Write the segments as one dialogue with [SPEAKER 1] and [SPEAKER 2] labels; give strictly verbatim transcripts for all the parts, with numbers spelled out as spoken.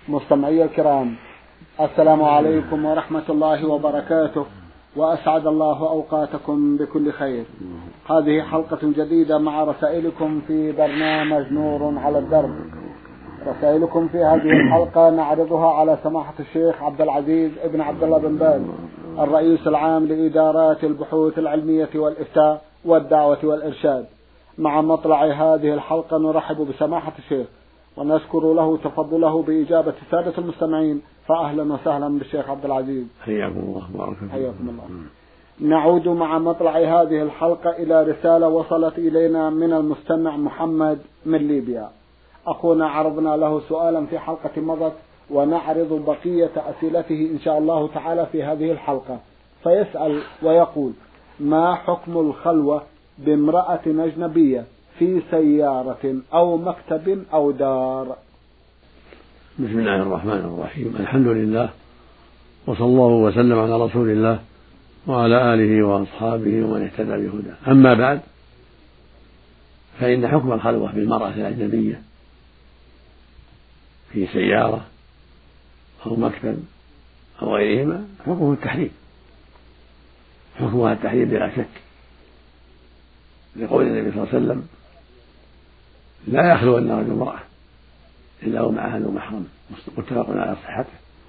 [SPEAKER 1] مستمعي الكرام، السلام عليكم ورحمة الله وبركاته، وأسعد الله أوقاتكم بكل خير. هذه حلقة جديدة مع رسائلكم في برنامج نور على الدرب. رسائلكم في هذه الحلقة نعرضها على سماحة الشيخ عبد العزيز ابن عبد الله بن باز، الرئيس العام لإدارات البحوث العلمية والإفتاء والدعوة والإرشاد. مع مطلع هذه الحلقة نرحب بسماحة الشيخ ونشكر له تفضله بإجابة السادة المستمعين، فأهلا وسهلا بالشيخ عبد العزيز.
[SPEAKER 2] حياكم الله وبارك فيكم.
[SPEAKER 1] حياكم الله. نعود مع مطلع هذه الحلقة إلى رسالة وصلت إلينا من المستمع محمد من ليبيا. أخونا عرضنا له سؤالا في حلقة مضت، ونعرض بقية أسئلته إن شاء الله تعالى في هذه الحلقة. فيسأل ويقول: ما حكم الخلوة بامرأة أجنبية في سيارة أو مكتب أو دار؟
[SPEAKER 2] بسم الله الرحمن الرحيم، الحمد لله، وصلى الله وسلم على رسول الله وعلى آله وأصحابه ومن اهتدى بهداه. أما بعد، فإن حكم الخلوة بالمرأة الأجنبية في سيارة أو مكتب أو غيرهما حكمه التحريم، حكمها التحريم بلا شك، لقول النبي صلى الله عليه وسلم: لا يخلون رجل امرأة إلا ومعها ذو محرم، متفق على صحته.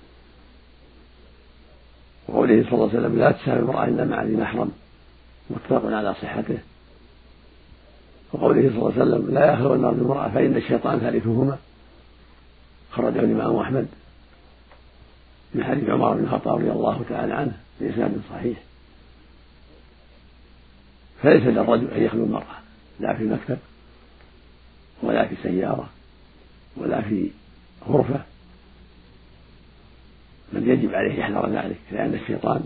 [SPEAKER 2] وقوله صلى الله عليه وسلم: لا تسافر امرأة إلا مع ذي محرم، متفق على صحته. وقوله صلى الله عليه وسلم: لا يخلون رجل امرأة فإن الشيطان ثالثهما، خرجه الإمام أحمد من حديث عمر بن الخطاب رضي الله تعالى عنه بإسناد صحيح. فليس للرجل أن يخلو المرأة لا في مكتب ولا في سيارة ولا في غرفة، بل يجب عليه يحذر ذلك، لأن الشيطان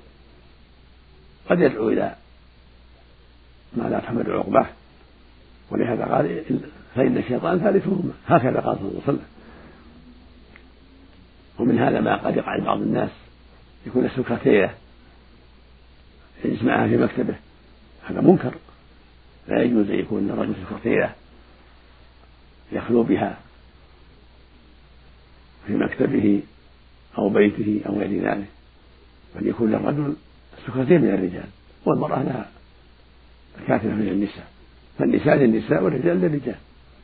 [SPEAKER 2] قد يدعو إلى ما لا تحمد عقباه، ولهذا قال: فإن الشيطان ثالثهما، هكذا قال صلى الله عليه وسلم. ومن هذا ما قد يقع لبعض الناس، يكون السكرتيرة يجلس معها في مكتبه، هذا منكر، لا يجوز أن يكون الرجل سكرتيرة يخلو بها في مكتبه أو بيته أو غير ذلك، بل يكون للرجل السكرتير من الرجال، والمرأة لها كاتبة من النساء، فالنساء للنساء والرجال للرجال.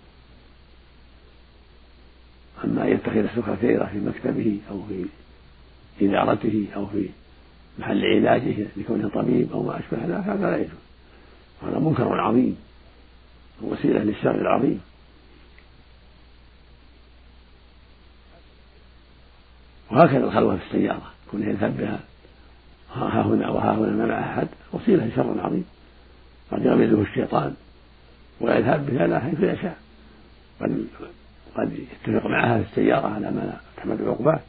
[SPEAKER 2] أما يتخذ السكرتيرة في مكتبه أو في إدارته أو في محل علاجه لكونه طبيب أو ما أشبه ذلك، هذا لا يجوز، هذا منكر عظيم ووسيلة للشر العظيم. وهكذا الخلوة في السيارة، كونه يذهب بها ها هنا وها هنا ما مع أحد، وسيلة لشر عظيم، قد يغمزه الشيطان ويذهب بها لا حيث يشاء، قد قد يتفق معها في السيارة على ما تحمد عقباه،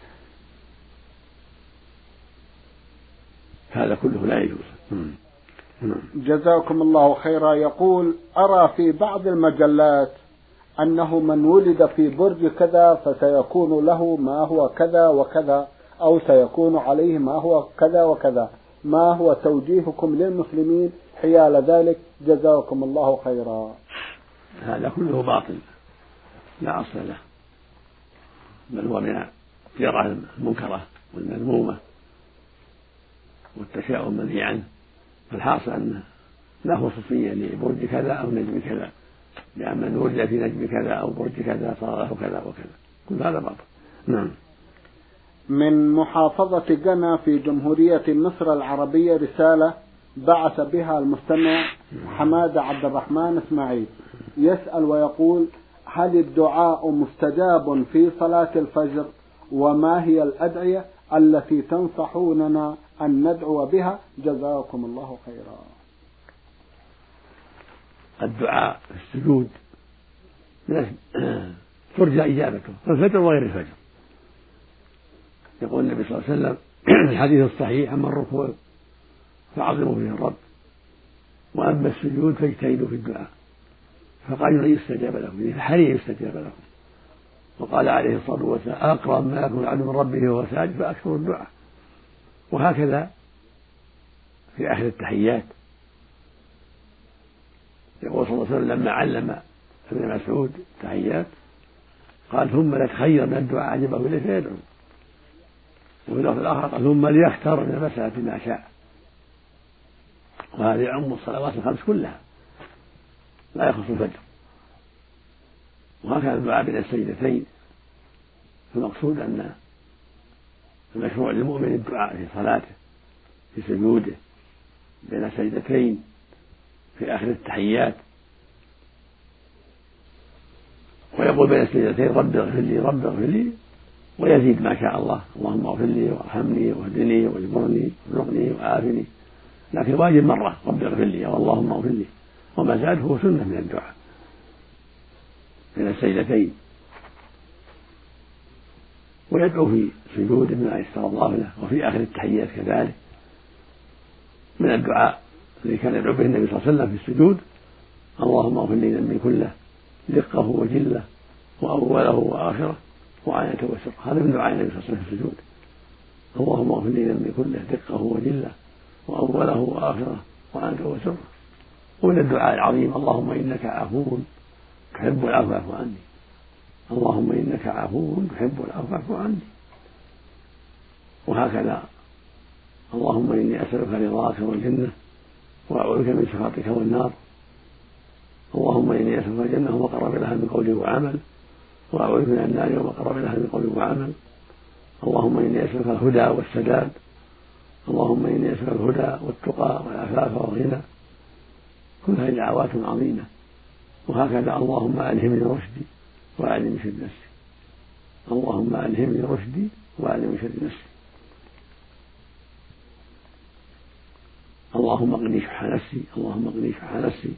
[SPEAKER 2] هذا كله لا يجوز.
[SPEAKER 1] جزاكم الله خيرا. يقول: أرى في بعض المجلات أنه من ولد في برج كذا فسيكون له ما هو كذا وكذا، أو سيكون عليه ما هو كذا وكذا، ما هو توجيهكم للمسلمين حيال ذلك؟ جزاكم الله خيرا.
[SPEAKER 2] هذا كله باطل لا أصل له، بل هو من الجرعة المنكرة والمذمومة والتشاؤم منهي عنه. فالحاصل أنه لا خصوصية لبرج كذا أو نجم كذا، لأن من ولد في نجم كذا أو برج كذا صار له كذا وكذا، كل هذا باطل. نعم.
[SPEAKER 1] من محافظة جنة في جمهورية مصر العربية رسالة بعث بها المستمع حماد عبد الرحمن إسماعيل، يسأل ويقول: هل الدعاء مستجاب في صلاة الفجر؟ وما هي الأدعية التي تنصحوننا أن ندعو بها؟ جزاكم الله خيرا.
[SPEAKER 2] الدعاء في السجود ترجى إجابته في الفجر وغير الفجر. يقول النبي صلى الله عليه وسلم في الحديث الصحيح: أما الركوع فعظموا فيه الرب، وأما السجود فاجتهدوا في الدعاء، فقال يستجاب لكم، فحري يستجاب لكم. وقال عليه الصلاة والسلام: أقرب ما يكون العبد من ربه وهو ساجد فأكثر الدعاء. وهكذا في آخر التحيات يقول صلى الله عليه وسلم لما علم ابن مسعود التحيات: قال ثم ليتخير من الدعاء عجبه إليه فيدعو. وفي اللفظ الآخر قال ثم ليختار من المسألة ما شاء. وهذا يعم الصلوات الخمس كلها لا يخص الفجر. وهكذا الدعاء بين السجدتين. المقصود أن المشروع للمؤمن الدعاء في صلاته في سجوده بين سجدتين في آخر التحيات، ويقول بين السجدتين رب اغفر لي رب اغفر لي، ويزيد ما شاء الله اللهم اغفر لي وارحمني واهدني واجبرني وارزقني وعافني، لكن واجب مرة رب اغفر لي أو اللهم اغفر لي، وما زاد هو سنة من الدعاء بين السجدتين. ويدعو في سجوده بما يسر الله له، وفي آخر التحيات كذلك من الدعاء الذي كان يدعو به النبي صلى الله عليه وسلم في السجود اللهم اغفر لي ذنبي كله دقه وجله وأوله وآخره وعانته وسره. هذا من دعاء النبي صلى الله عليه وسلم في السجود اللهم اغفر لي ذنبي كله دقه وجله وأوله وآخره وعانته وسره. ومن الدعاء العظيم اللهم إنك عفو تحب العفو فاعف عني اللهم إنك عفو تحب العفو فاعف عني. وهكذا اللهم إني أسألك رضاك والجنة وأعوذ بك من سخطك والنار اللهم إني أسألك الجنة وما قرب لها من قول وعمل وأعوذ بك من النار وما قرب لها من قول وعمل اللهم إني أسألك الهدى والسداد اللهم إني أسألك الهدى والتقى والعفاف والغنى. كل هذه دعوات عظيمة. وهكذا اللهم ألهمني رشدي وأعلم شر نفسي اللهم ألهمني رشدي وأعلم شر نفسي اللهم اقني شح نفسي اللهم اقني شح نفسي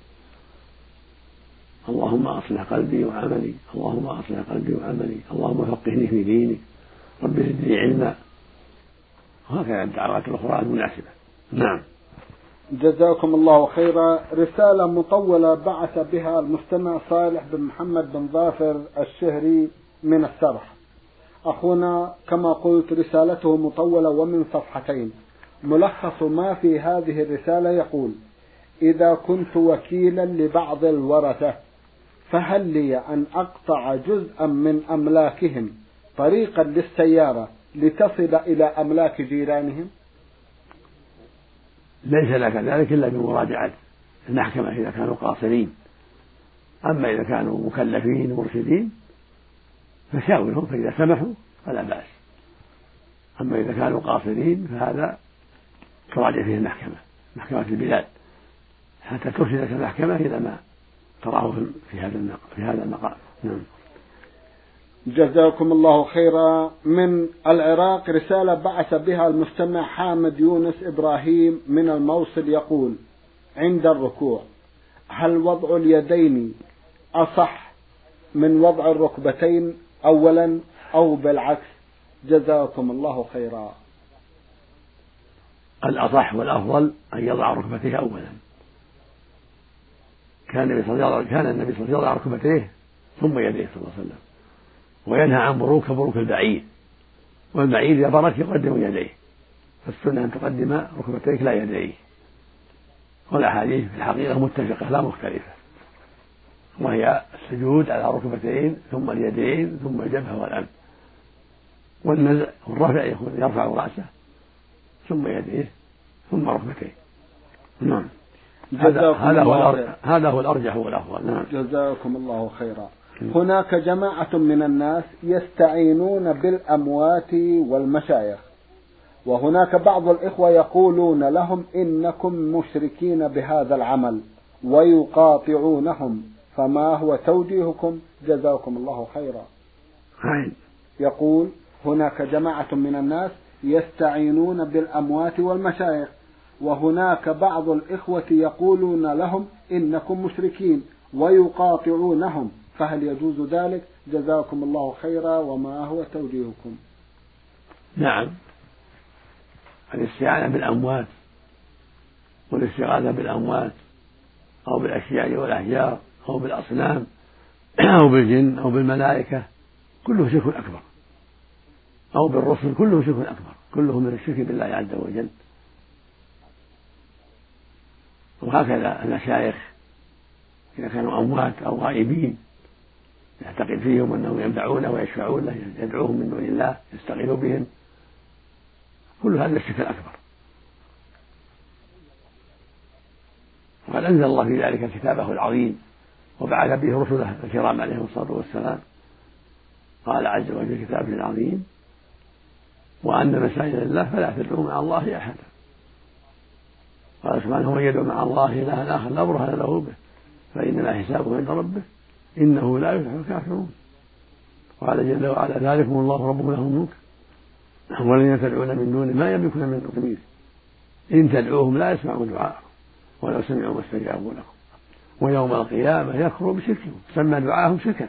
[SPEAKER 2] اللهم أصلح قلبي وعملي اللهم أصلح قلبي وعملي اللهم فقهني في ديني رب زدني علما. وهكذا الدعوات الأخرى المناسبة. نعم.
[SPEAKER 1] جزاكم الله خيرا. رسالة مطولة بعث بها المستمع صالح بن محمد بن ظافر الشهري من السرح. أخونا كما قلت رسالته مطولة ومن صفحتين. ملخص ما في هذه الرسالة يقول: إذا كنت وكيلا لبعض الورثة فهل لي أن أقطع جزءا من أملاكهم طريقا للسيارة لتصل إلى أملاك جيرانهم؟
[SPEAKER 2] ليس لك ذلك إلا بمراجعة المحكمة إذا كانوا قاصرين. أما إذا كانوا مكلفين مرشدين فشاورهم، فإذا سمحوا فلا بأس. أما إذا كانوا قاصرين فهذا تراجع فيه المحكمة محكمة البلاد حتى ترشدك المحكمة إلى ما تراه في هذا في هذا المقام. نعم.
[SPEAKER 1] جزاكم الله خيرا. من العراق رسالة بعث بها المستمع حامد يونس إبراهيم من الموصل يقول: عند الركوع هل وضع اليدين أصح من وضع الركبتين أولا أو بالعكس؟ جزاكم الله خيرا.
[SPEAKER 2] الأصح والأفضل أن يضع ركبتيه أولا. كان النبي صلى الله عليه وسلم كان النبي صلى الله عليه وسلم يضع ركبتيه ثم يديه صلى الله عليه وسلم، وينهى عن بروك بروك البعير، والبعير إذا برك يقدم يديه، فالسنة أن تقدم ركبتيك لا يديه. والأحاديث في الحقيقة متفقة لا مختلفة، وهي السجود على ركبتين ثم اليدين ثم الجبهة والأنف، والنزع والرفع يكون يرفع رأسه ثم يديه ثم ركبتيه. نعم. هذا هذا هو هذا هو الأرجح والأفضل. نعم.
[SPEAKER 1] جزاكم الله خيرا. هناك جماعة من الناس يستعينون بالأموات والمشايخ، وهناك بعض الإخوة يقولون لهم إنكم مشركين بهذا العمل ويقاطعونهم، فما هو توجيهكم؟ جزاكم الله خيرا. يقول: هناك جماعة من الناس يستعينون بالأموات والمشايخ، وهناك بعض الإخوة يقولون لهم إنكم مشركين ويقاطعونهم، فهل يجوز ذلك؟ جزاكم الله خيرا، وما هو توجيهكم؟
[SPEAKER 2] نعم. الاستعانة بالأموات والاستغاثة بالأموات أو بالأشياء والأحجار أو بالأصنام أو بالجن أو بالملائكة كله شرك أكبر، أو بالرسل كله شرك أكبر، كله من الشرك بالله عز وجل. وهكذا المشايخ إذا كانوا أموات أو غائبين يعتقد فيهم أنهم ينفعونه ويشفعون له، يدعوهم من دون الله، يستغيث بهم، كل هذا الشرك الأكبر. وقد أنزل الله في ذلك كتابه العظيم وبعث به رسله الكرام عليهم الصلاة والسلام. قال عز وجل في كتابه العظيم: وأن مساجد الله فلا تدعوا مع الله أحدا. قال سبحانه: ومن يدعو مع الله إلها آخر لا برهان له به فإنما حسابه عند ربه إنه لا يفلح الكافرون. قال جل وعلا: ذلكم الله ربكم له الملك والذين تدعون من دونه ما يملكون من قميص إن تدعوهم لا يسمعوا دعاءهم ولو سمعوا ما استجابوا لكم ويوم القيامة يكفروا بشركهم. سمى دعاءهم شركا.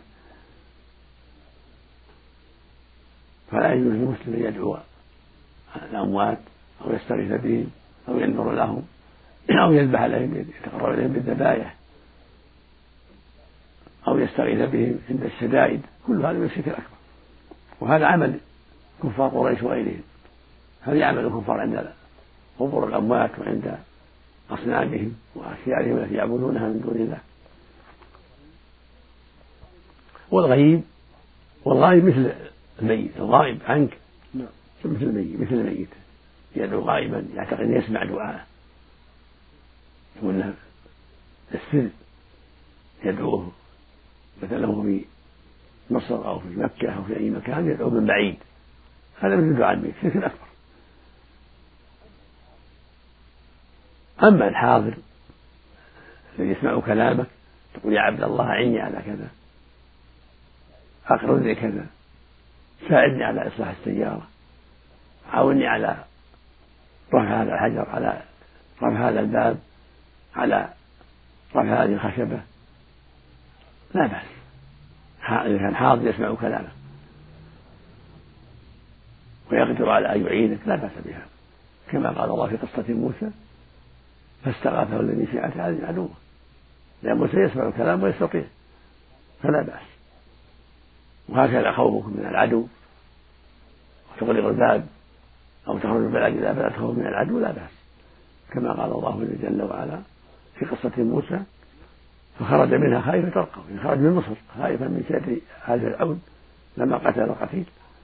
[SPEAKER 2] فلا يجوز للمسلم أن يدعو الأموات أو يستغيث بهم أو ينذر لهم أو يذبح لهم يتقرب إليهم بالذبائح أو يستغيث بهم عند الشدائد. كل هذا من الشرك الأكبر، وهذا عمل كفار قريش وغيرهم. هذا عمل الكفار عند قبور الأموات وعند أصنامهم وأشيائهم التي يعبدونها من دون الله. والغيب والغائب مثل الميت، الغائب عنك مثل الميت مثل الميت يدعو غائبا يعتقد أن يسمع دعاءه وأنه السر يدعوه، مثلا هو في مصر أو في مكة أو في أي مكان يدعو من بعيد، هذا مثل دعاء الميت، شرك أكبر. أما الحاضر الذي يسمع كلامك تقول: يا عبد الله أعني على كذا، أقرضني كذا، ساعدني على إصلاح السيارة، عاوني على رفع هذا الحجر، على رفع هذا الباب، على رفع هذه الخشبة، لا بأس. إذا كان حاضر يسمع كلامه ويقدر على أن يعينك لا بأس بها، كما قال الله في قصة موسى: فاستغاثه الذي في عتاد عدوه، لأن موسى يسمع الكلام ويستطيع فلا بأس. وهكذا خوفك من العدو وتغلق الباب أو تخرج البلاد إذا بلغت خوف من العدو لا بأس، كما قال الله جل وعلا في قصة موسى: فخرج منها خائفا ترقب، خرج من مصر خائفا من شر هذا العون لما قتل القتيل.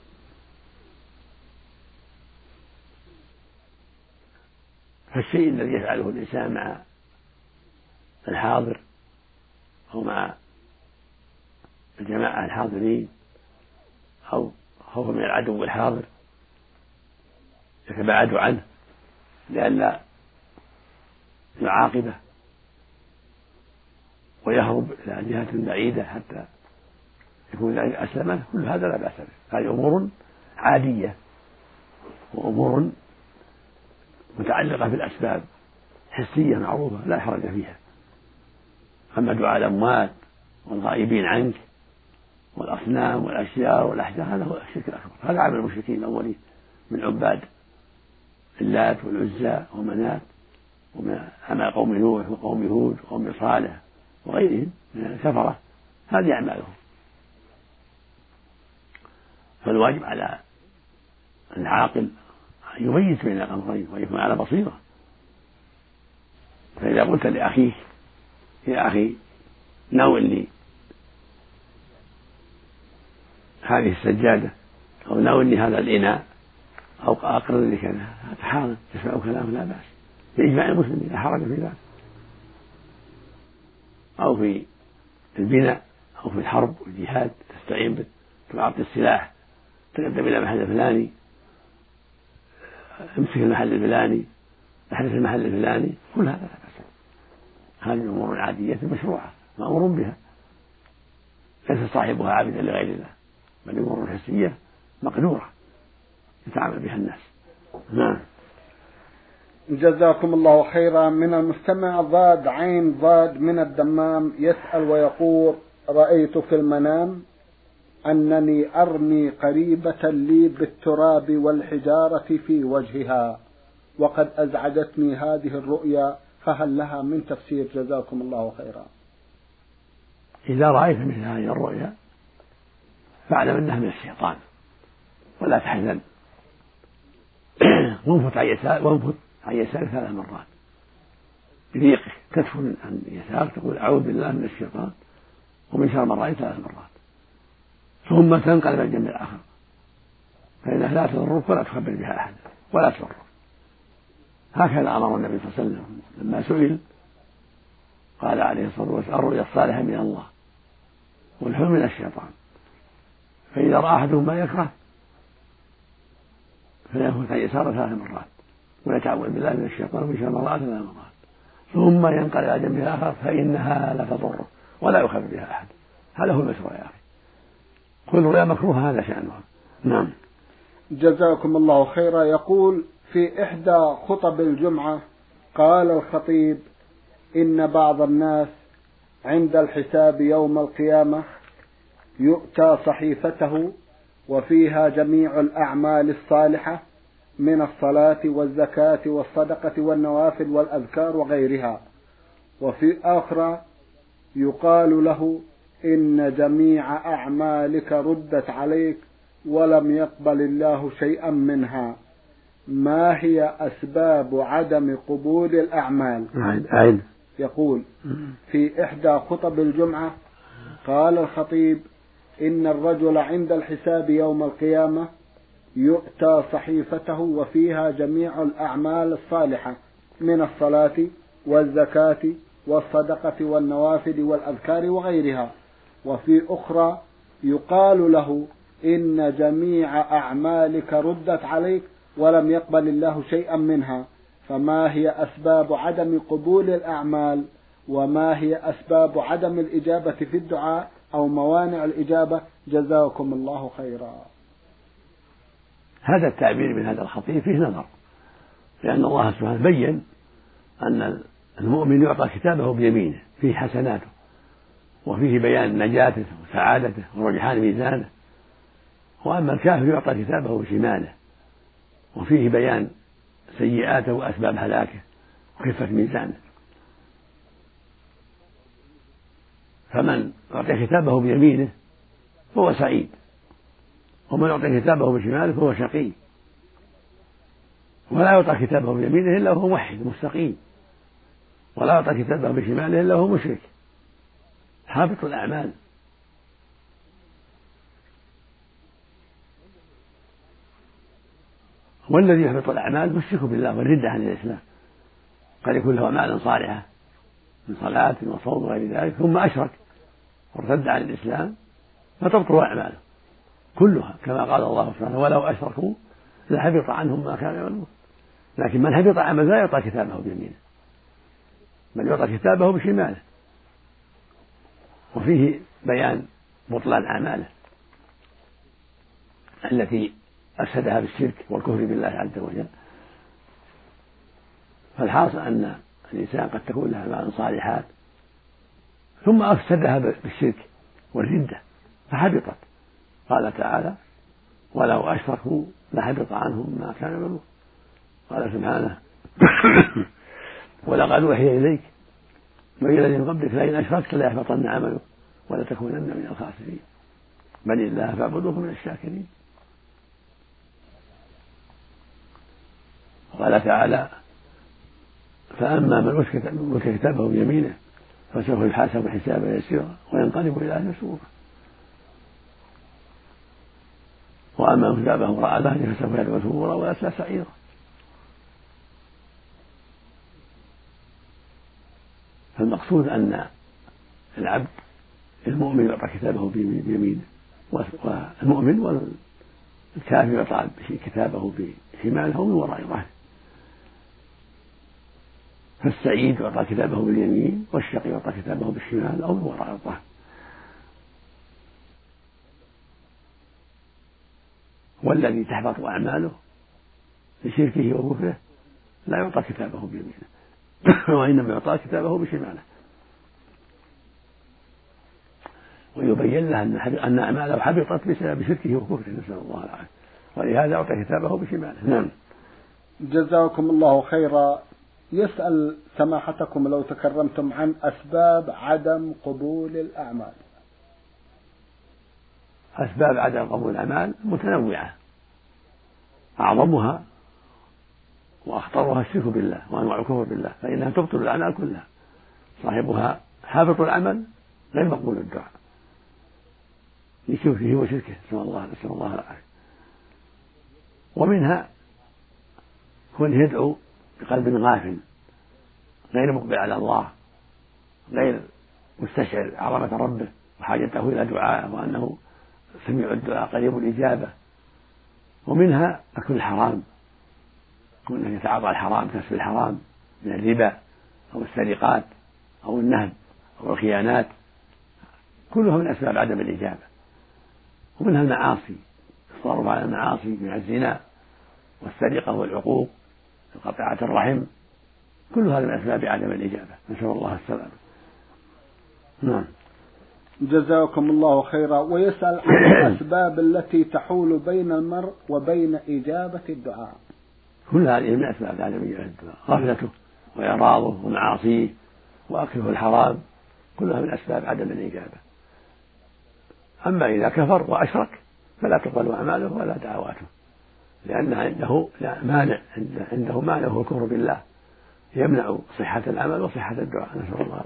[SPEAKER 2] فالشيء الذي يفعله الإنسان مع الحاضر أو مع الجماعة الحاضرين أو خوف من العدو الحاضر يتباعد عنه لئلا يعاقبه ويهرب إلى جهة بعيدة حتى يكون ذلك أسلمه، كل هذا لا بأس به. هذه أمور عادية وأمور متعلقة بالأسباب حسية معروفة لا حرج فيها. أما دعاء الأموات والغائبين عنك والأصنام والأشجار والأحجار هذا هو الشرك الأكبر، هذا عمل المشركين الأولين من عباد اللات والعزى ومنات ومن أعمال قوم نوح وقوم هود وقوم صالح وغيرهم من الكفرة، هذه أعمالهم. فالواجب على العاقل أن يميز بين الأمرين ويكون على بصيرة. فإذا قلت لأخيك: يا أخي ناولني هذه السجادة أو ناولني هذا الإناء أو أقرض لك هذا حاضر تسمع كلامه لا بأس بإجماع المسلمين لا حرج في ذلك. أو في البناء أو في الحرب والجهاد تستعين به، تعطي السلاح تقدم إلى محل الفلاني، امسك المحل الفلاني، احدث المحل الفلاني، كل هذا لا بأس. هذه أمور عادية مشروعة مأمور بها، ليس صاحبها عابدا لغير الله، بل أمور حسية مقدورة يتعامل بها الناس. نعم.
[SPEAKER 1] جزاكم الله خيرا. من المستمع ضاد عين ضاد من الدمام يسأل ويقول: رأيت في المنام أنني أرمي قريبة لي بالتراب والحجارة في وجهها وقد أزعجتني هذه الرؤيا، فهل لها من تفسير؟ جزاكم الله خيرا.
[SPEAKER 2] إذا رأيت مثل هذه الرؤيا فاعلم أنها من الشيطان ولا تحزن. وانفت عن يسار وانفت عن يسارك ثلاث مرات بضيقك، تدفن عن يسارك تقول: أعوذ بالله من الشيطان ومن شر ما رأيت ثلاث مرات، ثم تنقلب إلى الجنب الآخر فإنها لا تضرك ولا تخبر بها أحد ولا تضرك. هكذا أمر النبي صلى الله عليه وسلم لما سئل قال عليه الصلاة والسلام الرؤيا الصالحة من الله والحلم من الشيطان، فإذا رأى أحدهم ما يكره فيأخذ عن يساره ثلاث مرات ويتعوذ بالله من الشيطان من شر ما رأى ثلاث مرات ثم ينقل إلى جنبه الآخر فإنها لا تضره ولا يخبر بها أحد. هذا هو المشروع يا أخي، كل رؤيا مكروه هذا شأنها. نعم.
[SPEAKER 1] جزاكم الله خيرا. يقول في إحدى خطب الجمعة قال الخطيب إن بعض الناس عند الحساب يوم القيامة يؤتى صحيفته وفيها جميع الأعمال الصالحة من الصلاة والزكاة والصدقة والنوافل والأذكار وغيرها، وفي آخرى يقال له إن جميع أعمالك ردت عليك ولم يقبل الله شيئا منها، ما هي أسباب عدم قبول الأعمال؟
[SPEAKER 2] عين.
[SPEAKER 1] يقول في إحدى خطب الجمعة قال الخطيب إن الرجل عند الحساب يوم القيامة يؤتى صحيفته وفيها جميع الأعمال الصالحة من الصلاة والزكاة والصدقة والنوافل والأذكار وغيرها، وفي أخرى يقال له إن جميع أعمالك ردت عليك ولم يقبل الله شيئا منها، فما هي أسباب عدم قبول الأعمال وما هي أسباب عدم الإجابة في الدعاء أو موانع الإجابة؟ جزاكم الله خيرا.
[SPEAKER 2] هذا التعبير من هذا الخطيب فيه نظر، لأن الله سبحانه بين أن المؤمن يعطى كتابه بيمينه فيه حسناته وفيه بيان نجاته وسعادته ورجحان ميزانه، وأما الكافر يعطى كتابه بشماله وفيه بيان سيئاته وأسباب هلاكه وخفة ميزانه. فمن يعطي كتابه بيمينه فهو سعيد، ومن يعطي كتابه بشماله فهو شقي، ولا يعطى كتابه بيمينه إلا وهو موحد مستقيم، ولا يعطى كتابه بشماله إلا وهو مشرك حابط الأعمال. والذي يحبط الأعمال مشرك بالله والردة عن الإسلام، قد يكون له أعمال صالحة من صلاة وصوم وغير ذلك ثم أشرك وارتد عن الإسلام فتبطل أعماله كلها، كما قال الله سبحانه ولو أشركوا لحبط عنهم ما كانوا يعملون. لكن من حبط عمله لا يعطى كتابه بيمينه بل يعطى كتابه بشماله، وفيه بيان بطلان أعماله التي أفسدها بالشرك والكفر بالله عز وجل. فالحاصل أن الإنسان قد تكون له أعمال صالحات ثم أفسدها بالشرك والردة فحبطت. قال تعالى ولو أشركوا لحبط عنهم ما كانوا يعملون. قال سبحانه ولقد أوحي إليك وإلى الذين من قبلك لئن أشركت ليحبطن عملك ولتكونن من الخاسرين بل الله فاعبدوه من الشاكرين. قال تعالى فأما من أوتي كتابه بيمينه فسوف يحاسب حسابا يسيرا وينقلب إلى أهله مسرورا، وأما من كتابه وراء ظهره فسوف يدعو ثبورا ويصلى سعيرا. فالمقصود أن العبد المؤمن يعطى كتابه بيمينه والمؤمن والكافر يعطى كتابه بشماله أو من وراء ظهره. فالسعيد يعطى كتابه باليمين والشقي يعطى كتابه بالشمال أو من وراء الظهر. والذي تحبط أعماله بشركه وكفره لا يعطى كتابه بيمينه وإنما يعطى كتابه بشماله، ويبين له أن أعماله حبطت بسبب شركه وكفره نسأل الله العافية، ولهذا أعطى كتابه بشماله. نعم.
[SPEAKER 1] جزاكم الله خيرا. يسأل سماحتكم لو تكرمتم عن أسباب عدم قبول الأعمال.
[SPEAKER 2] أسباب عدم قبول الأعمال متنوعة، أعظمها وأخطرها الشرك بالله وأنواع الكفر بالله، فإنها تبطل الأعمال كلها، صاحبها حابط العمل غير مقبول الدعاء. لشركه وشركه، نسأل الله نسأل الله العافية. ومنها كونه يدعو بقلب غافل غير مقبل على الله، غير مستشعر عظمة ربه وحاجته إلى دعاء وأنه سميع الدعاء قريب الإجابة. ومنها أكل الحرام، كونه يتعاطى الحرام، كسب الحرام من الربا أو السرقات أو النهب أو الخيانات، كلها من أسباب عدم الإجابة. ومنها المعاصي، الصرف على المعاصي من الزنا والسرقة والعقوق وقطيعة الرحم، كل هذا من أسباب عدم الإجابة، نسأل الله السلامة. نعم.
[SPEAKER 1] جزاكم الله خيرا. ويسأل عن الأسباب التي تحول بين المرء وبين إجابة الدعاء.
[SPEAKER 2] كل هذه من أسباب عدم إجابة الدعاء، غفلته وإعراضه ومعاصيه وأكله الحرام، كلها من أسباب عدم الإجابة. أما إذا كفر وأشرك فلا تقبل أعماله ولا دعواته، لأن عنده مانع عنده مانع هو الكفر بالله يمنع صحة العمل وصحة الدعاء، نسأل الله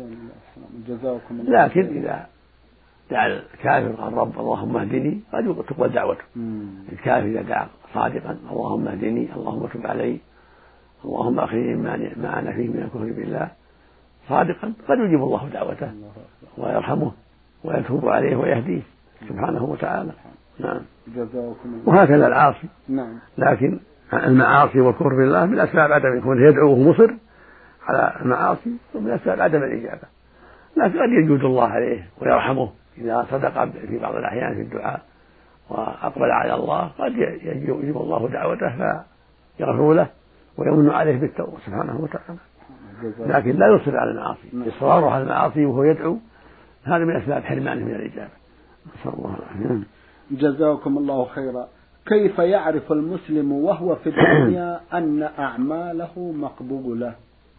[SPEAKER 2] العافية. لكن إذا دعا الكافر قال رب اللهم اهدني قد تقبل دعوته. الكافر إذا دعا صادقا اللهم اهدني اللهم تب علي اللهم أخرجني ما أنا فيه من الكفر بالله صادقا، قد يجيب الله دعوته ويرحمه ويتوب عليه ويهديه سبحانه وتعالى. نعم. وهكذا العاصي.
[SPEAKER 1] نعم.
[SPEAKER 2] لكن المعاصي والكفر بالله من أسباب عدم يكون يدعو وهو مصر على المعاصي ومن أسباب عدم الإجابة، لكن قد يجود الله عليه ويرحمه إذا صدق في بعض الأحيان في الدعاء وأقبل على الله، قد يجيب الله دعوته فيغفر له ويمن عليه بالتوبة سبحانه وتعالى. لكن لا يصر على المعاصي، إصراره على المعاصي وهو يدعو هذا من أسباب حرمانه من الإجابة، نسأل الله العافية.
[SPEAKER 1] جزاكم الله خيرا. كيف يعرف المسلم وهو في الدنيا أن أعماله مقبولة؟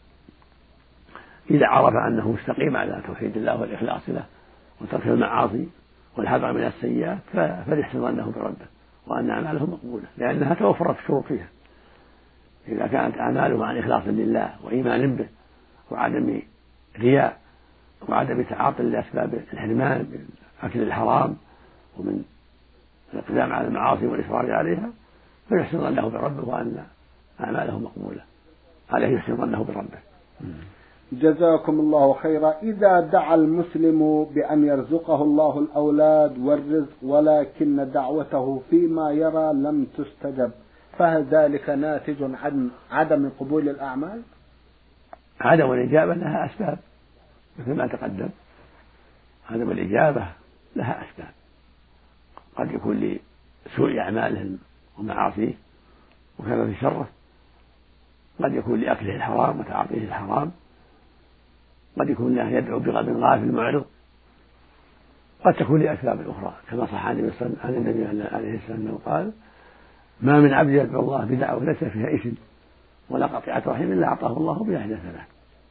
[SPEAKER 2] إذا عرف أنه مستقيم على توحيد الله والإخلاص له وترك المعاصي والحذر من السيئات فليحسن ظنه بربه وأن أعماله مقبولة، لأنها توفرت شروطها. إذا كانت أعماله عن إخلاص لله وإيمان به وعدم رياء وعدم تعاطي لأسباب الحرمان من أكل الحرام ومن الاقدام على المعاصي والإصرار عليها، فيحسن ظنه بربه وأن أعماله مقبولة، عليه يحسن ظنه بربه.
[SPEAKER 1] جزاكم الله خيرا. إذا دعا المسلم بأن يرزقه الله الأولاد والرزق ولكن دعوته فيما يرى لم تستجب، فهل ذلك ناتج عن عدم قبول الأعمال؟
[SPEAKER 2] عدم الإجابة لها أسباب مثل ما تقدم، عدم الإجابة لها أسباب، قد يكون لسوء أعمالهم ومعاصيه وكثرة شره، قد يكون لأكله الحرام وتعاطيه الحرام، قد يكون له يدعو بقلب غافل معرض، قد تكون لأسباب أخرى كما صح عن النبي عليه الصلاة والسلام قال ما من عبد يدعو الله بدعوة ليس فيها إثم ولا قطيعة رحم إلا أعطاه الله بها إحدى ثلاث،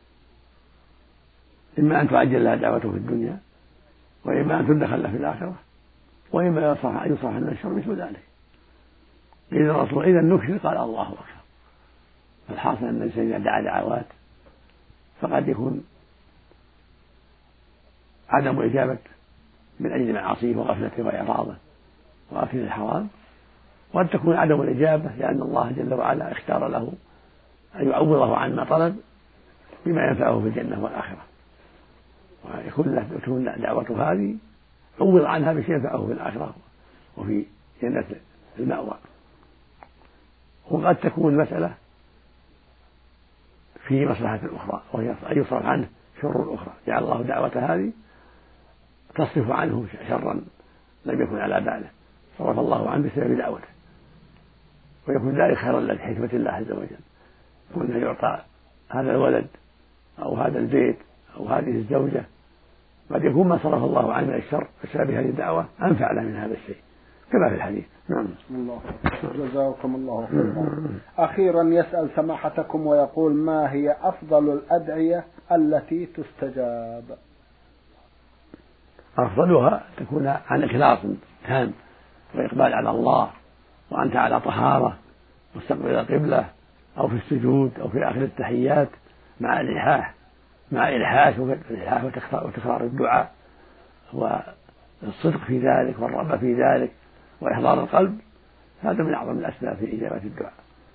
[SPEAKER 2] إما أن تعجل لها دعوته في الدنيا، وإما أن تدخل له في الآخرة، وإما أن يصرف من الشر مثل ذلك. إذا الرسول إذا نكر قال الله أكبر. فالحاصل أن الإنسان إذا دعا دعوات فقد يكون عدم إجابة من أجل معاصيه وغفلته وإعراضه وأكل الحرام، وقد تكون عدم الإجابة لأن الله جل وعلا اختار له أن يعوضه عن ما طلب بما ينفعه في الجنة والآخرة، ويكون له تكون دعوته هذه عوض عنها بشيء ينفعه في الآخرة وفي جنة المأوى. وقد تكون مسألة في مصلحة أخرى وهي أن يصرف عنه شر أخرى، جعل الله دعوة هذه تصرف عنه شرا لم يكن على باله، صرف الله عنه بسبب دعوته، ويكون ذلك خيرا لحكمة الله عز وجل، وأنه يعطى هذا الولد أو هذا البيت أو هذه الزوجة، قد يكون ما صرف الله عنه من الشر بسبب هذه الدعوة أنفع له من هذا الشيء كما في الحديث. نعم.
[SPEAKER 1] الله جزاكم الله خيرا. أخيرا يسأل سماحتكم ويقول ما هي أفضل الأدعية التي تستجاب؟
[SPEAKER 2] أفضلها تكون عن إخلاص تام وإقبال على الله وأنت على طهارة مستقبل القبلة أو في السجود أو في آخر التحيات مع الإلحاح مع إلحاح وتكرار الدعاء الصدق في ذلك والرغبة في ذلك وإحضار القلب، هذا من أعظم الأسباب في إجابة الدعاء.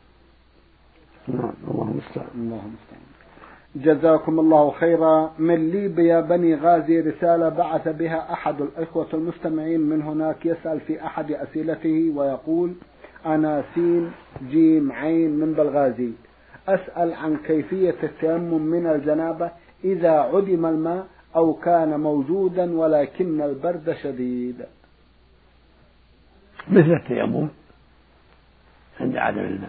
[SPEAKER 2] الله المستعان.
[SPEAKER 1] جزاكم الله خيرا. من ليبيا بني غازي رسالة بعث بها أحد الإخوة المستمعين من هناك، يسأل في أحد أسئلته ويقول: أنا سين جيم عين من بلغازي، أسأل عن كيفية التيمم من الجنابة إذا عدم الماء أو كان موجودا ولكن البرد شديد.
[SPEAKER 2] مثل التيمم عند عدم الماء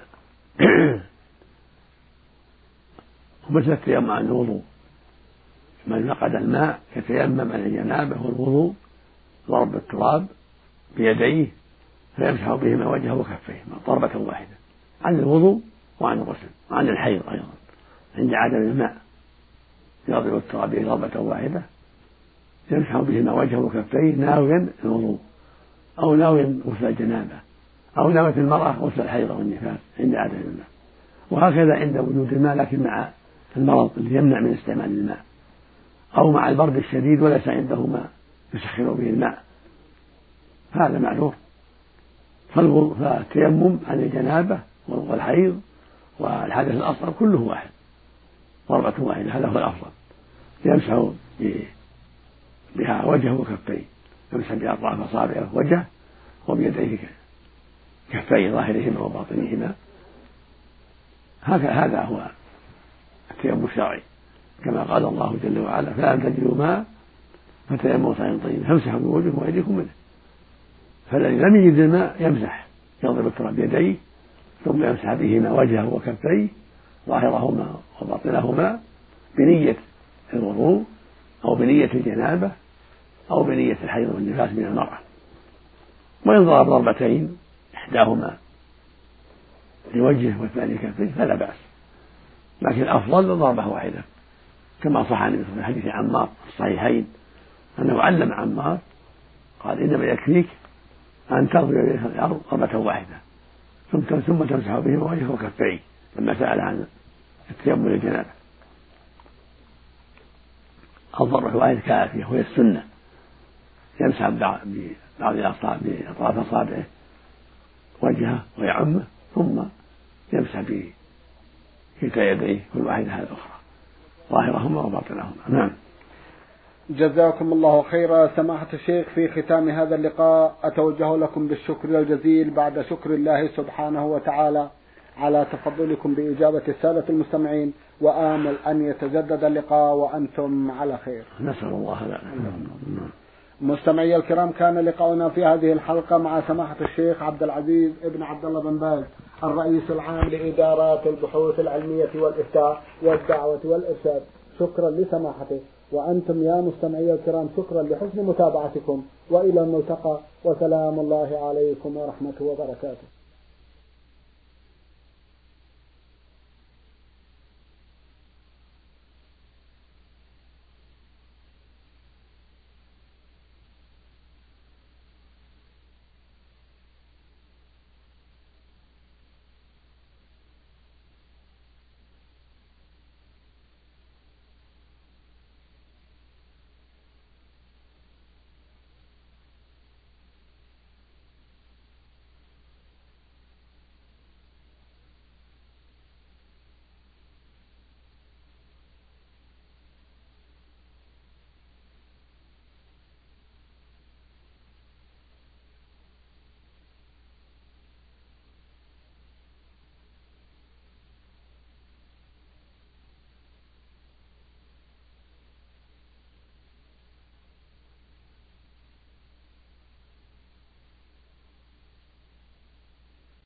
[SPEAKER 2] ومثل التيمم عن الوضوء، من فقد الماء يتيمم عن الجنابة والوضوء ضرب التراب بيديه فيمسح بهما وجهه وكفيه ضربة واحدة، عن الوضوء وعن الغسل وعن الحيض أيضا. عند عدم الماء يضرب التراب به ضربة واحدة يمسح بهما وجهه وكفيه ناويا الوضوء أو ناويا غسل الجنابة أو ناوية المرأة غسل الحيض والنفاس عند عدم الماء. وهكذا عند وجود الماء لكن مع المرض اللي يمنع من استعمال الماء، أو مع البرد الشديد وليس عنده ماء يسخن به الماء، هذا معذور. فالتيمم عن الجنابة والحيض والحدث الأصغر كله واحد، ضربة واحدة، هذا هو الأفضل. يمسح بها وجهه وكفيه، يمسح بأطراف أصابعه وجهه وبيديه كفيه ظاهرهما وباطنهما، هذا هو التيمم الشرعي، كما قال الله جل وعلا: فلم تجدوا ماء فتيمموا صعيدا طيبا فامسحوا بوجوهكم وأيديكم منه. فالذي لم يجد الماء يمسح، يضرب التراب بيديه ثم يمسح بهما وجهه وكفيه ظاهرهما وباطنهما بنية الوضوء أو بنية الجنابة أو بنية الحيض والنفاس من المرأة. وإن ضرب ضربتين إحداهما لوجهه والثاني كفيه فلا بأس، لكن الأفضل ضربة واحدة، كما صح عن حديث عمار في الصحيحين أنه علم عمار قال: إنما يكفيك أن تضرب بيديك الأرض ضربة واحدة ثم ثم تمسح بهما وجهه وكفيه، لما سأل عن التيمم للجنابة. الضربة الواحدة كافية وهي السنة، يمسح ببعض الأصابع بأطراف أصابعه وجهه ويعمه ثم يمسح بكلتا يديه كل واحدة على الأخرى ظاهرهما وباطنهما. نعم.
[SPEAKER 1] جزاكم الله خيرا. سماحة الشيخ، في ختام هذا اللقاء أتوجه لكم بالشكر الجزيل بعد شكر الله سبحانه وتعالى على تفضلكم بإجابة السادة المستمعين، وآمل أن يتجدد اللقاء وأنتم على خير.
[SPEAKER 2] نسأل الله ذلك.
[SPEAKER 1] مستمعي الكرام، كان لقاؤنا في هذه الحلقة مع سماحة الشيخ عبد العزيز ابن عبد الله بن باز، الرئيس العام لإدارات البحوث العلمية والإفتاء والدعوة والإرشاد. شكرا لسماحته، وأنتم يا مستمعي الكرام شكرا لحسن متابعتكم، وإلى الملتقى، وسلام الله عليكم ورحمته وبركاته.